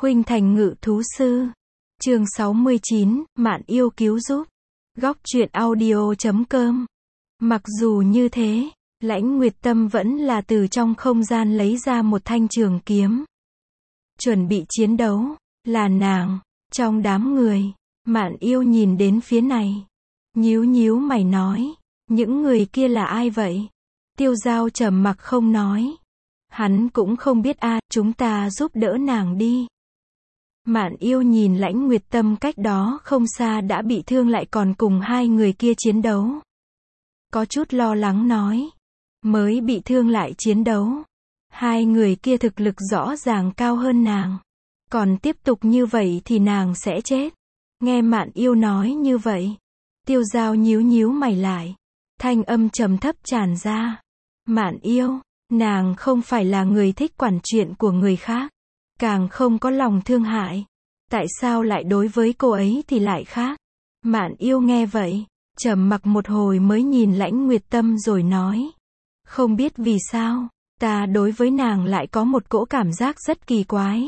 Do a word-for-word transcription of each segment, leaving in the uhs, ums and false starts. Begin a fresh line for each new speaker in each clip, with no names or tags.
Khuynh Thành Ngự Thú Sư. Chương sáu mươi chín, Mạn Yêu cứu giúp. Góc truyện audio chấm com. Mặc dù như thế, Lãnh Nguyệt Tâm vẫn là từ trong không gian lấy ra một thanh trường kiếm. Chuẩn bị chiến đấu, là nàng. Trong đám người, Mạn Yêu nhìn đến phía này. Nhíu nhíu mày nói, những người kia là ai vậy? Tiêu Giao trầm mặc không nói. Hắn cũng không biết a, à, chúng ta giúp đỡ nàng đi. Mạn Yêu nhìn Lãnh Nguyệt Tâm cách đó không xa đã bị thương lại còn cùng hai người kia chiến đấu. Có chút lo lắng nói, mới bị thương lại chiến đấu. Hai người kia thực lực rõ ràng cao hơn nàng. Còn tiếp tục như vậy thì nàng sẽ chết. Nghe Mạn Yêu nói như vậy, Tiêu Giao nhíu nhíu mày lại. Thanh âm trầm thấp tràn ra. Mạn Yêu, nàng không phải là người thích quản chuyện của người khác. Càng không có lòng thương hại. Tại sao lại đối với cô ấy thì lại khác? Mạn Yêu nghe vậy, trầm mặc một hồi mới nhìn Lãnh Nguyệt Tâm rồi nói. Không biết vì sao, ta đối với nàng lại có một cỗ cảm giác rất kỳ quái.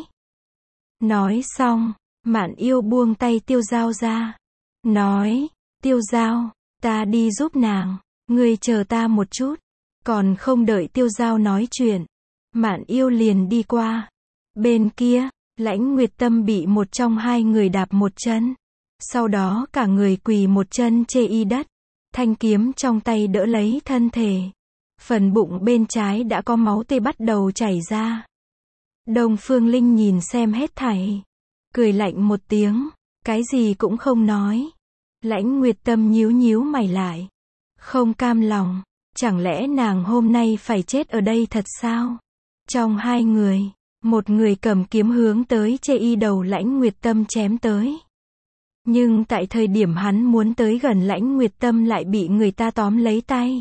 Nói xong, Mạn Yêu buông tay Tiêu Giao ra. Nói, Tiêu Giao, ta đi giúp nàng, ngươi chờ ta một chút. Còn không đợi Tiêu Giao nói chuyện, Mạn Yêu liền đi qua. Bên kia, Lãnh Nguyệt Tâm bị một trong hai người đạp một chân. Sau đó cả người quỳ một chân chê y đất. Thanh kiếm trong tay đỡ lấy thân thể. Phần bụng bên trái đã có máu tươi bắt đầu chảy ra. Đông Phương Linh nhìn xem hết thảy. Cười lạnh một tiếng, cái gì cũng không nói. Lãnh Nguyệt Tâm nhíu nhíu mày lại. Không cam lòng, chẳng lẽ nàng hôm nay phải chết ở đây thật sao? Trong hai người, một người cầm kiếm hướng tới chê y đầu Lãnh Nguyệt Tâm chém tới. Nhưng tại thời điểm hắn muốn tới gần Lãnh Nguyệt Tâm lại bị người ta tóm lấy tay.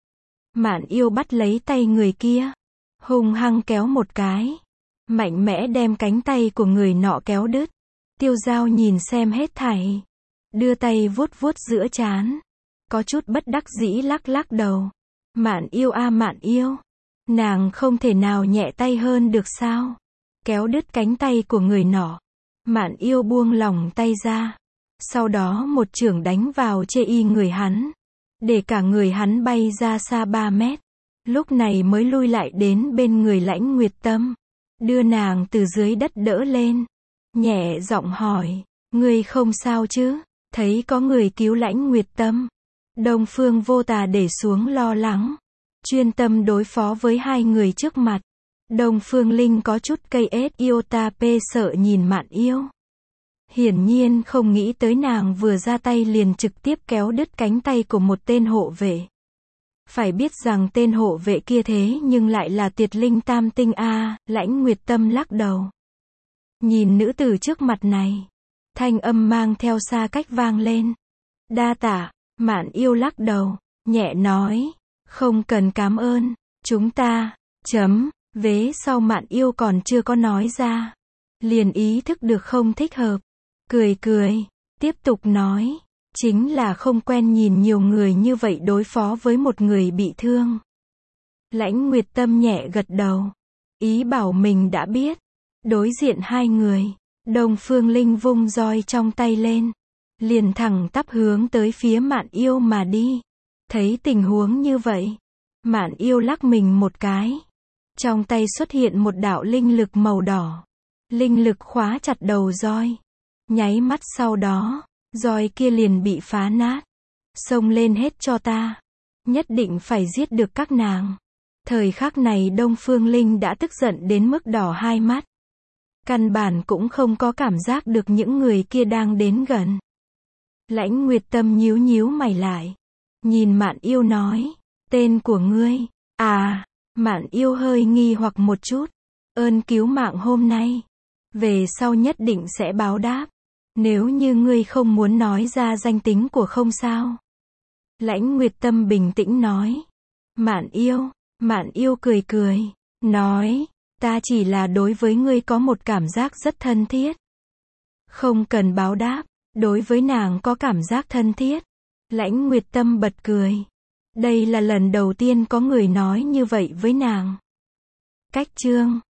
Mạn Yêu bắt lấy tay người kia, hung hăng kéo một cái, mạnh mẽ đem cánh tay của người nọ kéo đứt. Tiêu Giao nhìn xem hết thảy, đưa tay vuốt vuốt giữa trán, có chút bất đắc dĩ lắc lắc đầu. Mạn Yêu a Mạn Yêu, nàng không thể nào nhẹ tay hơn được sao? Kéo đứt cánh tay của người nọ, Mạn Yêu buông lỏng tay ra, sau đó một chưởng đánh vào chê y người hắn, để cả người hắn bay ra xa ba mét. Lúc này mới lui lại đến bên người Lãnh Nguyệt Tâm, đưa nàng từ dưới đất đỡ lên, nhẹ giọng hỏi, ngươi không sao chứ? Thấy có người cứu Lãnh Nguyệt Tâm, Đông Phương Vô Tà để xuống lo lắng, chuyên tâm đối phó với hai người trước mặt. Đông Phương Linh có chút cây ết iota p sợ nhìn Mạn Yêu. Hiển nhiên không nghĩ tới nàng vừa ra tay liền trực tiếp kéo đứt cánh tay của một tên hộ vệ. Phải biết rằng tên hộ vệ kia thế nhưng lại là Tiệt Linh Tam Tinh a. Lãnh Nguyệt Tâm lắc đầu. Nhìn nữ tử trước mặt này, thanh âm mang theo xa cách vang lên. Đa tạ. Mạn Yêu lắc đầu, nhẹ nói, không cần cảm ơn, chúng ta, chấm, vế sau Mạn Yêu còn chưa có nói ra. Liền ý thức được không thích hợp. Cười cười, tiếp tục nói, chính là không quen nhìn nhiều người như vậy đối phó với một người bị thương. Lãnh Nguyệt Tâm nhẹ gật đầu, ý bảo mình đã biết. Đối diện hai người, Đông Phương Linh vung roi trong tay lên, liền thẳng tắp hướng tới phía Mạn Yêu mà đi. Thấy tình huống như vậy, Mạn Yêu lắc mình một cái. Trong tay xuất hiện một đạo linh lực màu đỏ. Linh lực khóa chặt đầu roi. Nháy mắt sau đó, roi kia liền bị phá nát. Xông lên hết cho ta. Nhất định phải giết được các nàng. Thời khắc này Đông Phương Linh đã tức giận đến mức đỏ hai mắt. Căn bản cũng không có cảm giác được những người kia đang đến gần. Lãnh Nguyệt Tâm nhíu nhíu mày lại. Nhìn Mạn Yêu nói, tên của ngươi, à, Mạn Yêu hơi nghi hoặc một chút. Ơn cứu mạng hôm nay, về sau nhất định sẽ báo đáp. Nếu như ngươi không muốn nói ra danh tính của không sao. Lãnh Nguyệt Tâm bình tĩnh nói. Mạn Yêu, Mạn Yêu cười cười, nói, ta chỉ là đối với ngươi có một cảm giác rất thân thiết. Không cần báo đáp. Đối với nàng có cảm giác thân thiết. Lãnh Nguyệt Tâm bật cười. Đây là lần đầu tiên có người nói như vậy với nàng. Cách chương